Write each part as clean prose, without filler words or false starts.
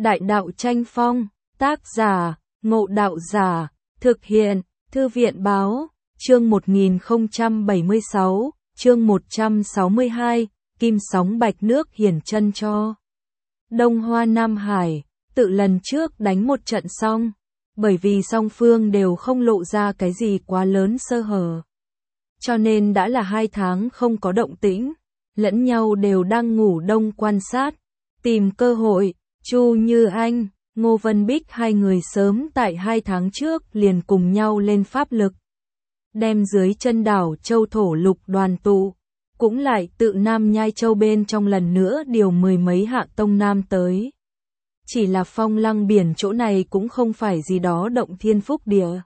Đại đạo tranh phong, tác giả, Ngộ Đạo Giả, thực hiện, Thư viện báo, chương 1076, chương 162, Kim Sóng Bạch Nước hiển chân cho. Đông Hoa Nam Hải, tự lần trước đánh một trận xong, bởi vì song phương đều không lộ ra cái gì quá lớn sơ hở. Cho nên đã là 2 tháng không có động tĩnh, lẫn nhau đều đang ngủ đông quan sát, tìm cơ hội. Chu Như Anh, Ngô Vân Bích hai người sớm tại 2 tháng trước liền cùng nhau lên pháp lực. Đem dưới chân đảo Châu Thổ Lục đoàn tụ, cũng lại tự Nam Nhai Châu bên trong lần nữa điều 10 mấy hạ tông nam tới. Chỉ là phong lăng biển chỗ này cũng không phải gì đó động thiên phúc địa.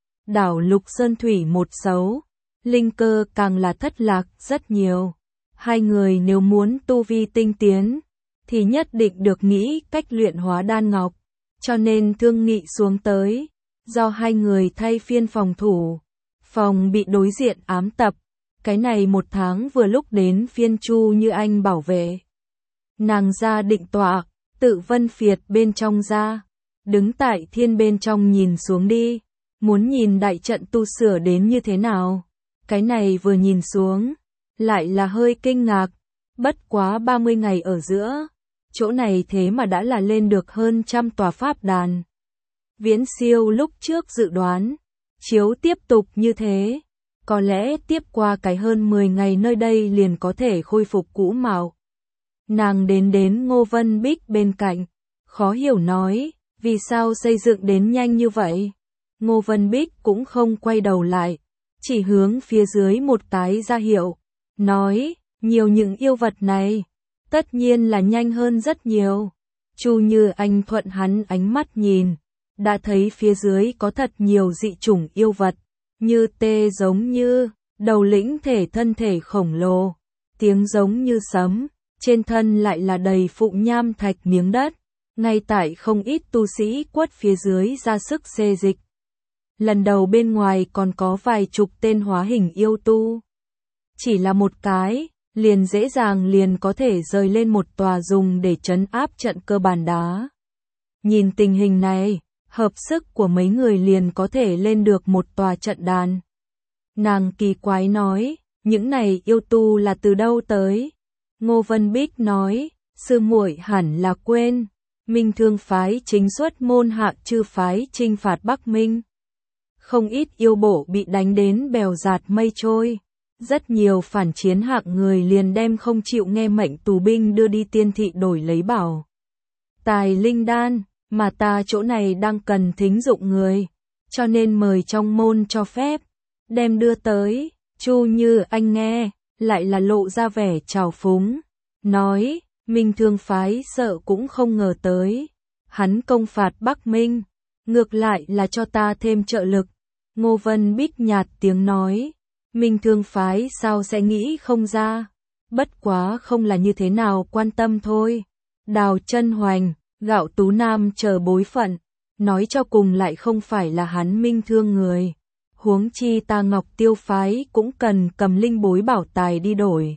Đảo Lục Sơn Thủy một xấu, linh cơ càng là thất lạc rất nhiều. Hai người nếu muốn tu vi tinh tiến, thì nhất định được nghĩ cách luyện hóa đan ngọc, cho nên thương nghị xuống tới, do hai người thay phiên phòng thủ, phòng bị đối diện ám tập, cái này 1 tháng vừa lúc đến phiên Chu Như Anh bảo vệ. Nàng ra định tọa, tự Vân Phiệt bên trong ra, đứng tại thiên bên trong nhìn xuống đi, muốn nhìn đại trận tu sửa đến như thế nào, cái này vừa nhìn xuống, lại là hơi kinh ngạc, bất quá 30 ngày ở giữa. Chỗ này thế mà đã là lên được hơn 100 tòa pháp đàn. Viễn siêu lúc trước dự đoán, chiếu tiếp tục như thế, có lẽ tiếp qua cái hơn 10 ngày nơi đây liền có thể khôi phục cũ mạo. Nàng đến Ngô Vân Bích bên cạnh, khó hiểu nói, vì sao xây dựng đến nhanh như vậy? Ngô Vân Bích cũng không quay đầu lại, chỉ hướng phía dưới một cái ra hiệu, nói, nhiều những yêu vật này. Tất nhiên là nhanh hơn rất nhiều. Chu Như Anh thuận hắn ánh mắt nhìn, đã thấy phía dưới có thật nhiều dị chủng yêu vật, như tê giống như, đầu lĩnh thể thân thể khổng lồ, tiếng giống như sấm, trên thân lại là đầy phụng nham thạch miếng đất, ngay tại không ít tu sĩ quất phía dưới ra sức xê dịch. Lần đầu bên ngoài còn có vài chục tên hóa hình yêu tu. Chỉ là một cái, liền dễ dàng liền có thể rời lên một tòa dùng để trấn áp trận cơ bản đá. Nhìn tình hình này, hợp sức của mấy người liền có thể lên được một tòa trận đàn. Nàng kỳ quái nói, những này yêu tu là từ đâu tới? Ngô Vân Bích nói, sư muội hẳn là quên, Minh Thương phái chính xuất môn hạ chư phái chinh phạt Bắc Minh. Không ít yêu bộ bị đánh đến bèo dạt mây trôi. Rất nhiều phản chiến hạng người liền đem không chịu nghe mệnh tù binh đưa đi tiên thị đổi lấy bảo tài linh đan, mà ta chỗ này đang cần thính dụng người, cho nên mời trong môn cho phép, đem đưa tới. Chu Như Anh nghe, lại là lộ ra vẻ trào phúng, nói, Minh Thương phái sợ cũng không ngờ tới, hắn công phạt Bắc Minh, ngược lại là cho ta thêm trợ lực. Ngô Vân Bích nhạt tiếng nói, Minh Thương phái sao sẽ nghĩ không ra, bất quá không là như thế nào quan tâm thôi. Đào Chân Hoành, Gạo Tú Nam chờ bối phận, nói cho cùng lại không phải là hắn Minh Thương người. Huống chi ta Ngọc Tiêu phái cũng cần cầm linh bối bảo tài đi đổi.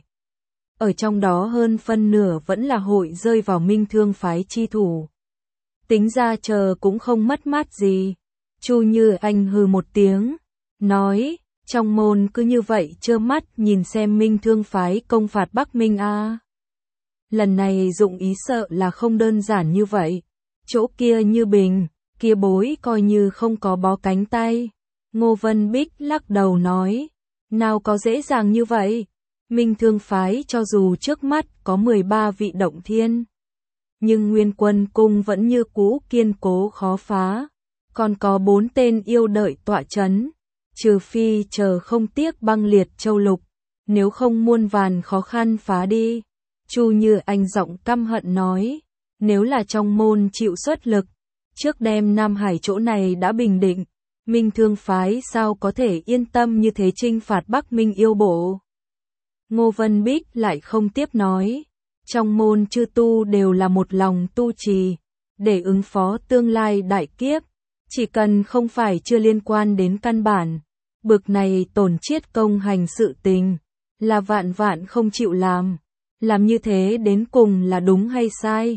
Ở trong đó hơn phân nửa vẫn là hội rơi vào Minh Thương phái chi thủ. Tính ra chờ cũng không mất mát gì. Chu Như Anh hừ một tiếng, nói, trong môn cứ như vậy trơ mắt nhìn xem Minh Thương phái công phạt Bắc Minh a. Lần này dụng ý sợ là không đơn giản như vậy. Chỗ kia như bình, kia bối coi như không có bó cánh tay. Ngô Vân Bích lắc đầu nói, nào có dễ dàng như vậy. Minh Thương phái cho dù trước mắt có 13 vị động thiên, nhưng Nguyên Quân cung vẫn như cũ kiên cố khó phá. Còn có 4 tên yêu đợi tọa chấn. Trừ phi chờ không tiếc băng liệt châu lục, nếu không muôn vàn khó khăn phá đi. Chu Như Anh giọng căm hận nói, nếu là trong môn chịu xuất lực, trước đêm Nam Hải chỗ này đã bình định, Minh Thương phái sao có thể yên tâm như thế chinh phạt Bắc Minh yêu bộ. Ngô Vân Bích lại không tiếp nói, trong môn chư tu đều là một lòng tu trì, để ứng phó tương lai đại kiếp. Chỉ cần không phải chưa liên quan đến căn bản, bực này tổn chiết công hành sự tình, là vạn vạn không chịu làm như thế đến cùng là đúng hay sai,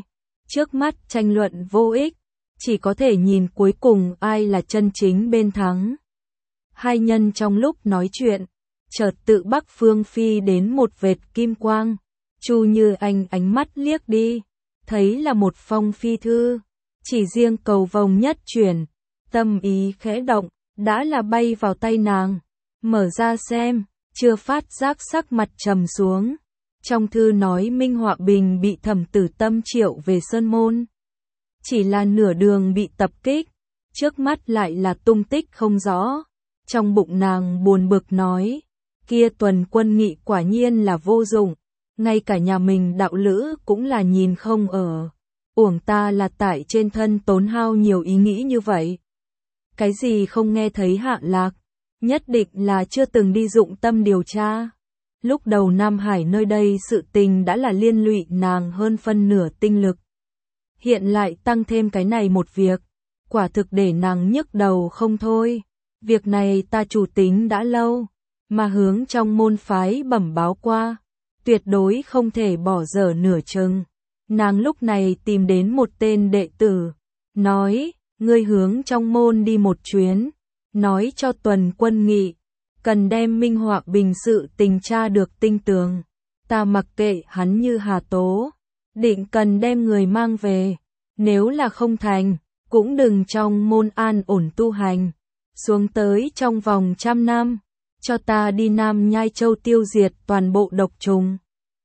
Trước mắt tranh luận vô ích, chỉ có thể nhìn cuối cùng ai là chân chính bên thắng. Hai nhân trong lúc nói chuyện, chợt tự Bắc phương phi đến một vệt kim quang. Chu Như Anh ánh mắt liếc đi, thấy là một phong phi thư, chỉ riêng cầu vồng nhất chuyển, tâm ý khẽ động, đã là bay vào tay nàng. Mở ra xem, chưa phát giác sắc mặt trầm xuống. Trong thư nói Minh Họa Bình bị Thẩm Tử Tâm triệu về Sơn Môn. Chỉ là nửa đường bị tập kích, trước mắt lại là tung tích không rõ. Trong bụng nàng buồn bực nói, kia Tuần Quân Nghị quả nhiên là vô dụng, ngay cả nhà mình đạo lữ cũng là nhìn không ở. Uổng ta là tại trên thân tốn hao nhiều ý nghĩ như vậy. Cái gì không nghe thấy Hạ Lạc, nhất định là chưa từng đi dụng tâm điều tra. Lúc đầu Nam Hải nơi đây sự tình đã là liên lụy nàng hơn phân nửa tinh lực. Hiện lại tăng thêm cái này một việc, quả thực để nàng nhức đầu không thôi. Việc này ta chủ tính đã lâu, mà hướng trong môn phái bẩm báo qua, tuyệt đối không thể bỏ dở nửa chừng. Nàng lúc này tìm đến một tên đệ tử, nói, ngươi hướng trong môn đi một chuyến, nói cho Tuần Quân Nghị, cần đem Minh Họa Bình sự tình tra được tinh tường. Ta mặc kệ hắn như hà tố, định cần đem người mang về, nếu là không thành, cũng đừng trong môn an ổn tu hành, xuống tới trong vòng 100 năm, cho ta đi Nam Nhai Châu tiêu diệt toàn bộ độc trùng.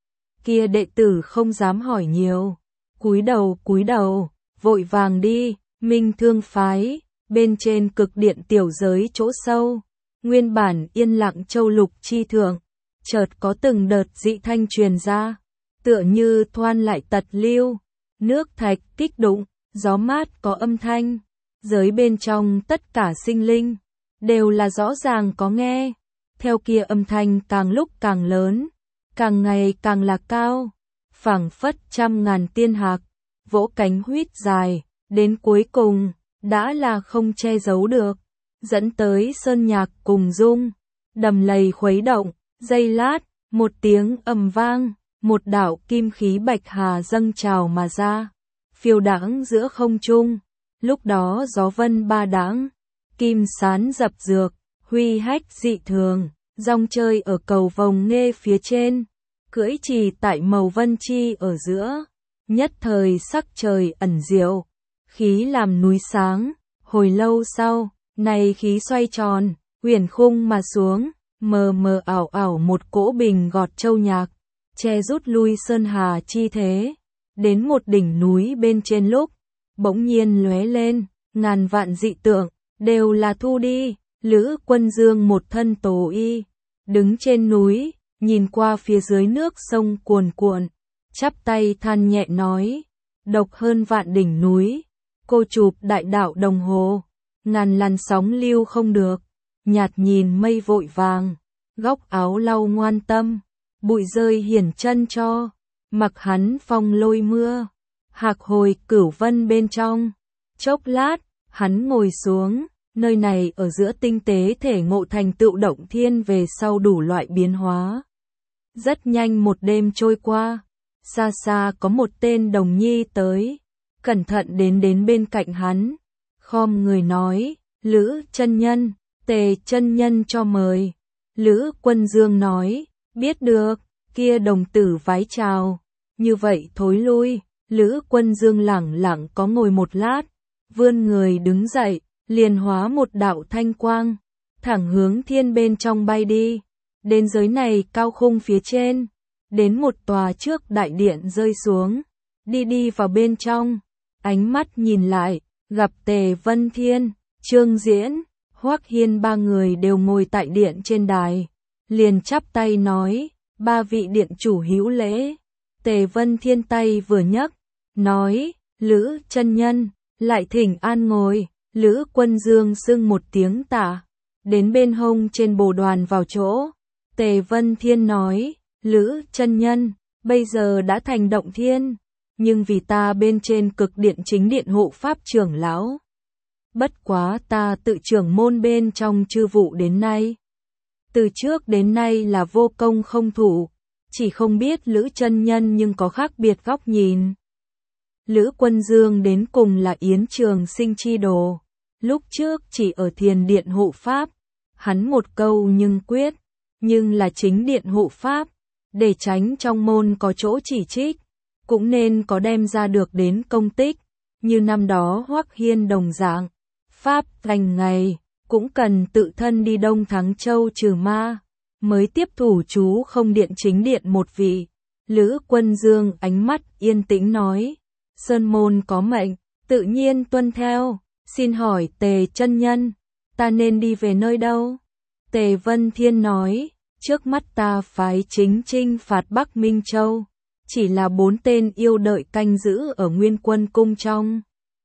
Kia đệ tử không dám hỏi nhiều, cúi đầu, vội vàng đi. Minh Thương phái, bên trên cực điện tiểu giới chỗ sâu, nguyên bản yên lặng châu lục chi thượng, chợt có từng đợt dị thanh truyền ra, tựa như thoan lại tật lưu, nước thạch kích đụng, gió mát có âm thanh, giới bên trong tất cả sinh linh, đều là rõ ràng có nghe, theo kia âm thanh càng lúc càng lớn, càng ngày càng là cao, phảng phất trăm ngàn tiên hạc, vỗ cánh huýt dài. Đến cuối cùng, đã là không che giấu được, dẫn tới sơn nhạc cùng rung, đầm lầy khuấy động, giây lát, một tiếng ầm vang, một đạo kim khí bạch hà dâng trào mà ra, phiêu đãng giữa không trung, lúc đó gió vân ba đãng, kim sán dập dược, huy hách dị thường, rong chơi ở cầu vồng nghe phía trên, cưỡi trì tại màu vân chi ở giữa, nhất thời sắc trời ẩn diệu. Khí làm núi sáng, hồi lâu sau, này khí xoay tròn, huyền khung mà xuống, mờ mờ ảo ảo một cỗ bình gọt châu nhạc, che rút lui sơn hà chi thế, đến một đỉnh núi bên trên lúc, bỗng nhiên lóe lên, ngàn vạn dị tượng, đều là thu đi. Lữ Quân Dương một thân tố y, đứng trên núi, nhìn qua phía dưới nước sông cuồn cuộn, chắp tay than nhẹ nói, độc hơn vạn đỉnh núi. Cô chụp đại đạo đồng hồ, ngàn làn sóng lưu không được, nhạt nhìn mây vội vàng, góc áo lau ngoan tâm, bụi rơi hiển chân cho, mặc hắn phong lôi mưa, hạc hồi cửu vân bên trong. Chốc lát, hắn ngồi xuống, nơi này ở giữa tinh tế thể ngộ thành tựu động thiên về sau đủ loại biến hóa. Rất nhanh một đêm trôi qua, xa xa có một tên đồng nhi tới. Cẩn thận đến bên cạnh hắn, khom người nói, Lữ chân nhân, Tề chân nhân cho mời. Lữ Quân Dương nói, biết được, kia đồng tử vái chào, như vậy thối lui. Lữ Quân Dương lẳng lặng có ngồi một lát, vươn người đứng dậy, liền hóa một đạo thanh quang, thẳng hướng thiên bên trong bay đi, đến giới này cao khung phía trên, đến một tòa trước đại điện rơi xuống, đi vào bên trong. Ánh mắt nhìn lại, gặp Tề Vân Thiên, Trương Diễn, Hoắc Hiên ba người đều ngồi tại điện trên đài, liền chắp tay nói, ba vị điện chủ hữu lễ. Tề Vân Thiên tay vừa nhấc, nói, Lữ chân nhân, lại thỉnh an ngồi. Lữ Quân Dương xưng một tiếng tạ, đến bên hông trên bồ đoàn vào chỗ. Tề Vân Thiên nói, Lữ chân nhân, bây giờ đã thành động thiên, nhưng vì ta bên trên cực điện chính điện hộ pháp trưởng lão. Bất quá ta tự trưởng môn bên trong chư vụ đến nay. Từ trước đến nay là vô công không thủ, chỉ không biết Lữ chân nhân nhưng có khác biệt góc nhìn. Lữ Quân Dương đến cùng là Yến Trường Sinh chi đồ. Lúc trước chỉ ở thiền điện hộ pháp, hắn một câu nhưng quyết, nhưng là chính điện hộ pháp, để tránh trong môn có chỗ chỉ trích, cũng nên có đem ra được đến công tích, như năm đó Hoắc Hiên đồng dạng. Pháp thành ngày, cũng cần tự thân đi Đông Thắng Châu trừ ma, mới tiếp thủ chú không điện chính điện một vị. Lữ Quân Dương ánh mắt yên tĩnh nói, sơn môn có mệnh, tự nhiên tuân theo, xin hỏi Tề chân nhân, ta nên đi về nơi đâu? Tề Vân Thiên nói, trước mắt ta phái chính chinh phạt Bắc Minh Châu, chỉ là 4 tên yêu đợi canh giữ ở Nguyên Quân cung trong.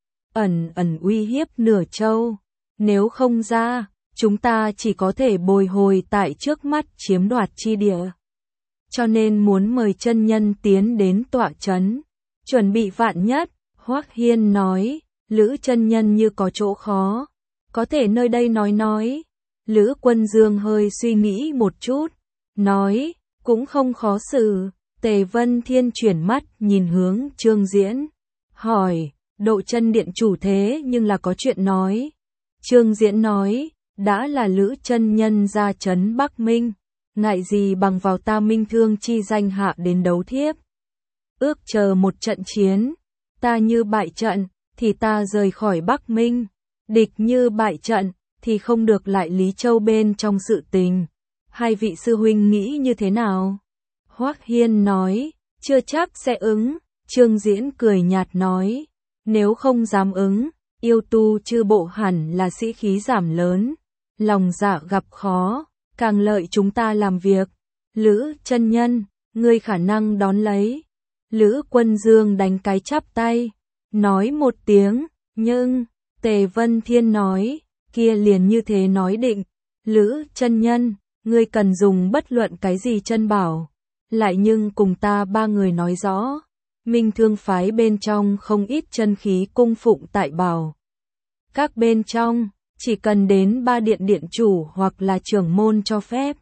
Ẩn uy hiếp nửa châu, nếu không ra, chúng ta chỉ có thể bồi hồi tại trước mắt chiếm đoạt chi địa. Cho nên muốn mời chân nhân tiến đến tọa trấn, chuẩn bị vạn nhất. Hoắc Hiên nói, Lữ chân nhân như có chỗ khó, có thể nơi đây nói. Lữ Quân Dương hơi suy nghĩ một chút, nói, cũng không khó xử. Tề Vân Thiên chuyển mắt nhìn hướng Trương Diễn, hỏi, Độ Chân điện chủ thế nhưng là có chuyện nói. Trương Diễn nói, đã là Lữ chân nhân ra trấn Bắc Minh, ngại gì bằng vào ta Minh Thương chi danh hạ đến đấu thiếp. Ước chờ một trận chiến, ta như bại trận, thì ta rời khỏi Bắc Minh, địch như bại trận, thì không được lại Lý Châu bên trong sự tình. Hai vị sư huynh nghĩ như thế nào? Hoắc Hiên nói, chưa chắc sẽ ứng. Trương Diễn cười nhạt nói, nếu không dám ứng, yêu tu chư bộ hẳn là sĩ khí giảm lớn, lòng dạ gặp khó, càng lợi chúng ta làm việc. Lữ chân nhân, ngươi khả năng đón lấy. Lữ Quân Dương đánh cái chắp tay, nói một tiếng, nhưng, Tề Vân Thiên nói, kia liền như thế nói định. Lữ chân nhân, ngươi cần dùng bất luận cái gì chân bảo, lại nhưng cùng ta 3 người nói rõ. Minh Thương phái bên trong không ít chân khí cung phụng tại bảo. Các bên trong, chỉ cần đến 3 điện điện chủ hoặc là trưởng môn cho phép,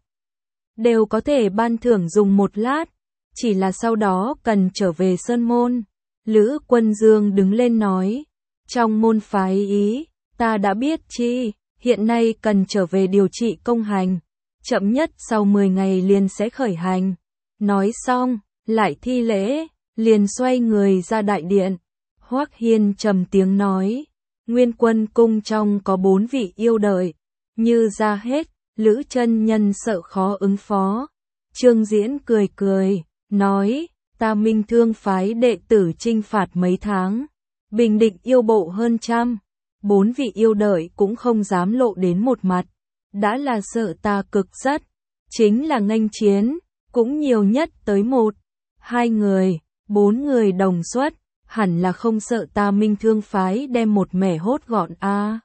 đều có thể ban thưởng dùng một lát, chỉ là sau đó cần trở về sơn môn. Lữ Quân Dương đứng lên nói, trong môn phái ý, ta đã biết chi, hiện nay cần trở về điều trị công hành, chậm nhất sau 10 ngày liền sẽ khởi hành. Nói xong, lại thi lễ, liền xoay người ra đại điện. Hoắc Hiên trầm tiếng nói, Nguyên Quân cung trong có 4 vị yêu đợi, như ra hết, Lữ chân nhân sợ khó ứng phó. Trương Diễn cười, nói, ta Minh Thương phái đệ tử chinh phạt mấy tháng, bình định yêu bộ hơn trăm, 4 vị yêu đợi cũng không dám lộ đến một mặt, đã là sợ ta cực rất, chính là nghênh chiến, cũng nhiều nhất tới 1, 2 người, 4 người đồng xuất, hẳn là không sợ ta Minh Thương phái đem một mẻ hốt gọn a.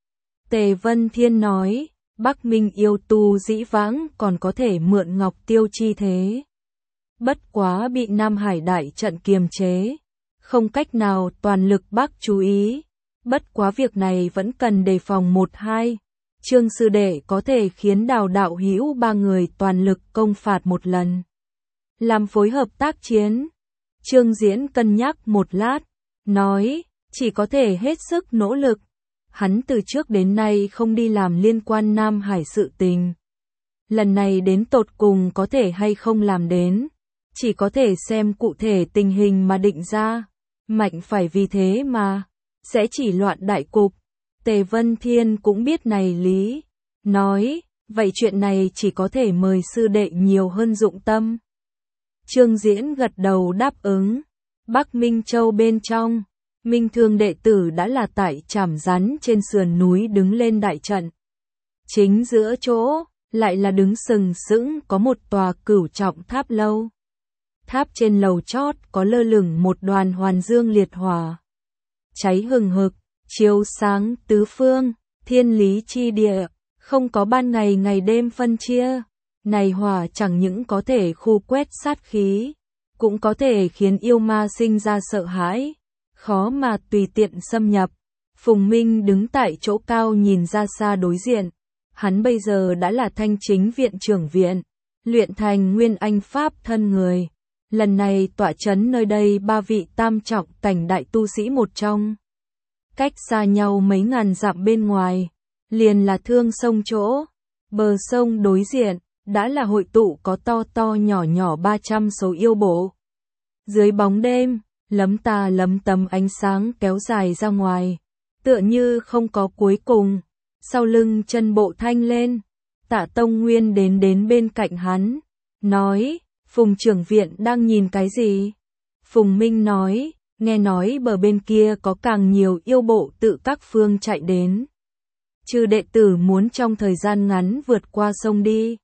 Tề Vân Thiên nói, Bắc Minh yêu tu dĩ vãng còn có thể mượn Ngọc Tiêu chi thế, bất quá bị Nam Hải đại trận kiềm chế, không cách nào toàn lực Bắc chú ý, bất quá việc này vẫn cần đề phòng 1-2. Trương sư đệ có thể khiến Đào đạo hữu 3 người toàn lực công phạt một lần, làm phối hợp tác chiến. Trương Diễn cân nhắc một lát, nói, chỉ có thể hết sức nỗ lực. Hắn từ trước đến nay không đi làm liên quan Nam Hải sự tình. Lần này đến tột cùng có thể hay không làm đến, chỉ có thể xem cụ thể tình hình mà định ra. Mạnh phải vì thế mà, sẽ chỉ loạn đại cục. Tề Vân Thiên cũng biết này lý, nói, vậy chuyện này chỉ có thể mời sư đệ nhiều hơn dụng tâm. Trương Diễn gật đầu đáp ứng. Bắc Minh Châu bên trong, Minh Thương đệ tử đã là tại Trảm Rắn trên sườn núi đứng lên đại trận. Chính giữa chỗ, lại là đứng sừng sững có một tòa cửu trọng tháp lâu. Tháp trên lầu chót có lơ lửng một đoàn hoàn dương liệt hỏa, cháy hừng hực, chiếu sáng tứ phương, thiên lý chi địa, không có ban ngày ngày đêm phân chia. Này hỏa chẳng những có thể khu quét sát khí, cũng có thể khiến yêu ma sinh ra sợ hãi, khó mà tùy tiện xâm nhập. Phùng Minh đứng tại chỗ cao nhìn ra xa đối diện, hắn bây giờ đã là Thanh Chính viện trưởng viện, luyện thành Nguyên Anh Pháp thân người, Lần này tọa chấn nơi đây 3 vị tam trọng cảnh đại tu sĩ một trong. Cách xa nhau mấy ngàn dặm bên ngoài, liền là thương sông chỗ. Bờ sông đối diện, đã là hội tụ có to to nhỏ nhỏ 300 số yêu bộ. Dưới bóng đêm, lấm ta lấm tấm ánh sáng kéo dài ra ngoài, tựa như không có cuối cùng. Sau lưng chân bộ thanh lên, Tạ Tông Nguyên đến bên cạnh hắn, nói, Phùng trưởng viện đang nhìn cái gì? Phùng Minh nói, nghe nói bờ bên kia có càng nhiều yêu bộ tự các phương chạy đến. Chư đệ tử muốn trong thời gian ngắn vượt qua sông đi.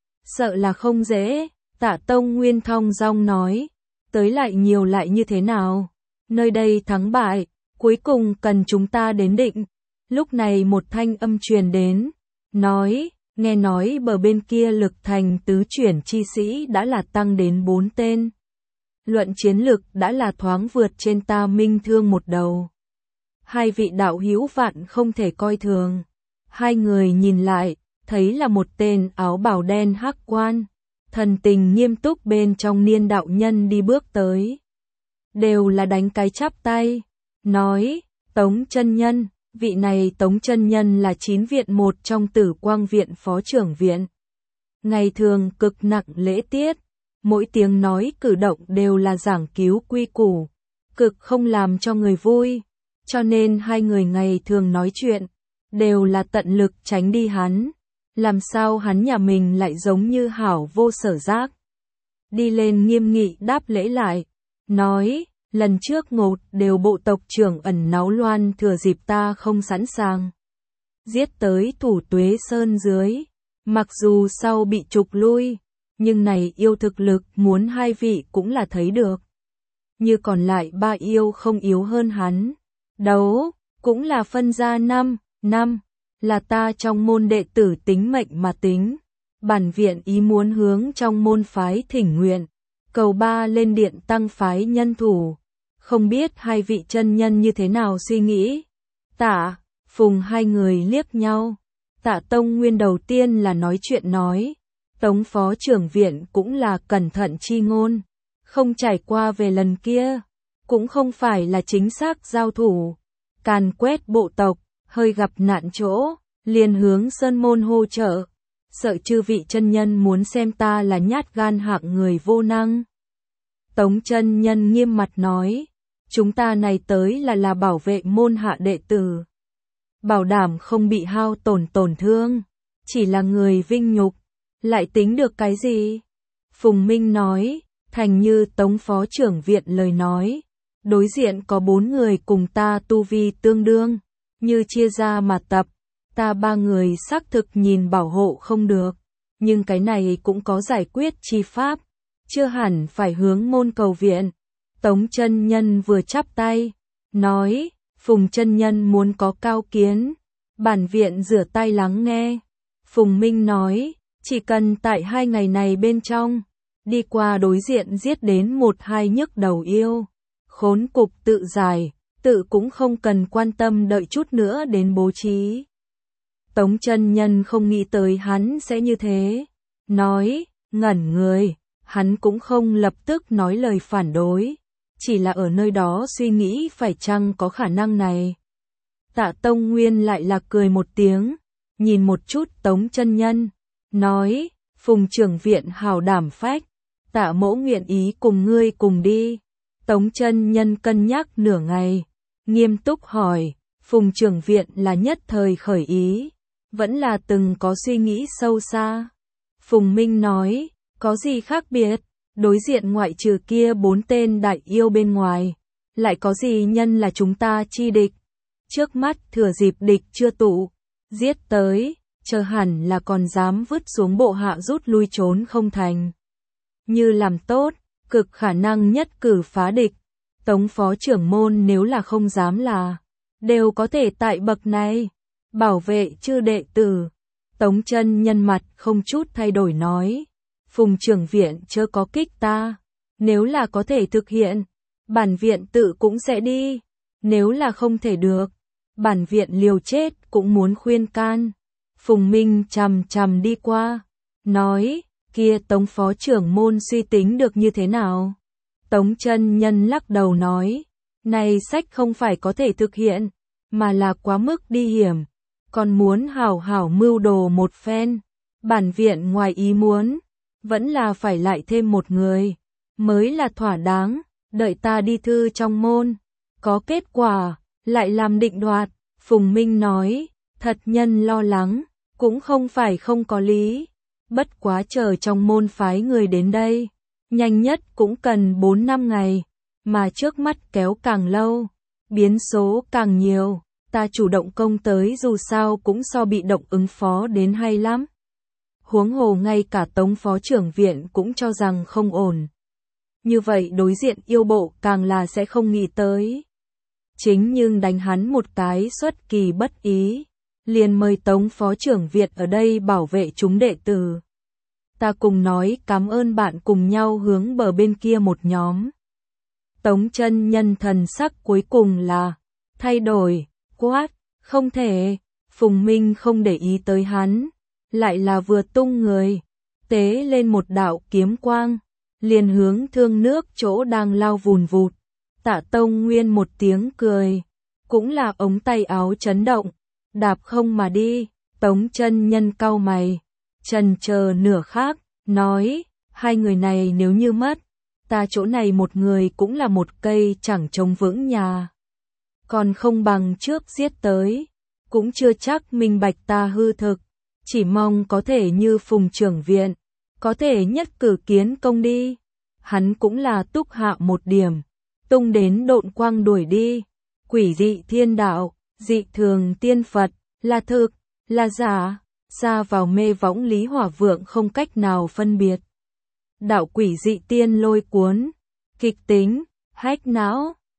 Sợ là không dễ, Tạ Tông Nguyên thong dong nói, tới lại nhiều lại như thế nào? Nơi đây thắng bại, cuối cùng cần chúng ta đến định. Lúc này một thanh âm truyền đến, nói, nghe nói bờ bên kia lực thành tứ chuyển chi sĩ đã là tăng đến 4 tên. Luận chiến lực đã là thoáng vượt trên ta Minh Thương một đầu. Hai vị đạo hữu vạn không thể coi thường. Hai người nhìn lại, thấy là một tên áo bào đen hắc quan, thần tình nghiêm túc bên trong niên đạo nhân đi bước tới. Đều là đánh cái chắp tay, nói, Tống chân nhân, vị này Tống chân nhân là 9 viện một trong Tử Quang viện phó trưởng viện. Ngày thường cực nặng lễ tiết, mỗi tiếng nói cử động đều là giảng cứu quy củ, cực không làm cho người vui, cho nên hai người ngày thường nói chuyện, đều là tận lực tránh đi hắn. Làm sao hắn nhà mình lại giống như hảo vô sở giác. Đi lên nghiêm nghị đáp lễ lại, nói, lần trước ngột đều bộ tộc trưởng ẩn náu loan thừa dịp ta không sẵn sàng. Giết tới Thủ Tuế Sơn dưới, mặc dù sau bị trục lui, nhưng này yêu thực lực muốn hai vị cũng là thấy được. Như còn lại 3 yêu không yếu hơn hắn. Đấu, cũng là phân ra 5, là ta trong môn đệ tử tính mệnh mà tính. Bản viện ý muốn hướng trong môn phái thỉnh nguyện, cầu 3 lên điện tăng phái nhân thủ. Không biết hai vị chân nhân như thế nào suy nghĩ. Tạ, Phùng hai người liếc nhau. Tạ Tông Nguyên đầu tiên là nói chuyện nói. Tống phó trưởng viện cũng là cẩn thận chi ngôn. Không trải qua về lần kia. Cũng không phải là chính xác giao thủ. Càn quét bộ tộc, hơi gặp nạn chỗ, liền hướng sơn môn hô trợ. Sợ chư vị chân nhân muốn xem ta là nhát gan hạng người vô năng. Tống chân nhân nghiêm mặt nói. Chúng ta này tới là bảo vệ môn hạ đệ tử. Bảo đảm không bị hao tổn thương. Chỉ là người vinh nhục. Lại tính được cái gì? Phùng Minh nói. Thành như Tống phó trưởng viện lời nói. Đối diện có 4 người cùng ta tu vi tương đương. Như chia ra mà tập. Ta 3 người xác thực nhìn bảo hộ không được. Nhưng cái này cũng có giải quyết chi pháp. Chưa hẳn phải hướng môn cầu viện. Tống chân nhân vừa chắp tay, nói, Phùng chân nhân muốn có cao kiến, bản viện rửa tay lắng nghe. Phùng Minh nói, chỉ cần tại 2 ngày này bên trong, đi qua đối diện giết đến 1-2 nhức đầu yêu, khốn cục tự giải, tự cũng không cần quan tâm đợi chút nữa đến bố trí. Tống chân nhân không nghĩ tới hắn sẽ như thế, nói, ngẩn người, hắn cũng không lập tức nói lời phản đối. Chỉ là ở nơi đó suy nghĩ phải chăng có khả năng này. Tạ Tông Nguyên lại là cười một tiếng, nhìn một chút Tống chân nhân, nói, Phùng trưởng viện hào đảm phách, Tạ mỗ nguyện ý cùng ngươi cùng đi. Tống chân nhân cân nhắc nửa ngày, nghiêm túc hỏi, Phùng trưởng viện là nhất thời khởi ý, vẫn là từng có suy nghĩ sâu xa. Phùng Minh nói, có gì khác biệt? Đối diện ngoại trừ kia 4 tên đại yêu bên ngoài, lại có gì nhân là chúng ta chi địch. Trước mắt thừa dịp địch chưa tụ, giết tới, chờ hẳn là còn dám vứt xuống bộ hạ rút lui trốn không thành. Như làm tốt, cực khả năng nhất cử phá địch. Tống phó trưởng môn nếu là không dám là, đều có thể tại bậc này, bảo vệ chư đệ tử. Tống chân nhân mặt không chút thay đổi nói. Phùng trưởng viện chớ có kích ta, nếu là có thể thực hiện, bản viện tự cũng sẽ đi, nếu là không thể được, bản viện liều chết cũng muốn khuyên can. Phùng Minh chằm chằm đi qua, nói, Kia Tống phó trưởng môn suy tính được như thế nào? Tống chân nhân lắc đầu nói, này sách không phải có thể thực hiện, mà là quá mức đi hiểm, còn muốn hảo hảo mưu đồ một phen. Bản viện ngoài ý muốn, vẫn là phải lại thêm một người, mới là thỏa đáng, đợi ta đi thư trong môn, có kết quả, lại làm định đoạt. Phùng Minh nói, thật nhân lo lắng, cũng không phải không có lý, bất quá chờ trong môn phái người đến đây, nhanh nhất cũng cần 4-5 ngày, mà trước mắt kéo càng lâu, biến số càng nhiều, ta chủ động công tới dù sao cũng so bị động ứng phó đến hay lắm. Huống hồ ngay cả Tống phó trưởng viện cũng cho rằng không ổn. Như vậy đối diện yêu bộ càng là sẽ không nghĩ tới. Chính nhưng đánh hắn một cái xuất kỳ bất ý, liền mời Tống phó trưởng viện ở đây bảo vệ chúng đệ tử. Ta cùng nói cảm ơn bạn cùng nhau hướng bờ bên kia một nhóm. Tống chân nhân thần sắc cuối cùng là thay đổi, quát, không thể. Phùng Minh không để ý tới hắn, lại là vừa tung người, tế lên một đạo kiếm quang, liền hướng Thương Nước chỗ đang lao vùn vụt. Tạ Tông Nguyên một tiếng cười, cũng là ống tay áo chấn động, đạp không mà đi. Tống chân nhân cau mày, chần chờ nửa khắc, nói, hai người này nếu như mất, ta chỗ này một người cũng là một cây chẳng trông vững nhà. Còn không bằng trước giết tới, cũng chưa chắc minh bạch ta hư thực, chỉ mong có thể như Phùng trưởng viện, có thể nhất cử kiến công đi. Hắn cũng là túc hạ một điểm, tung đến độn quang đuổi đi. Quỷ dị thiên đạo, dị thường tiên Phật, là thực, là giả, ra vào mê võng Lý Hỏa Vượng không cách nào phân biệt. Đạo quỷ dị tiên lôi cuốn, kịch tính, hách não.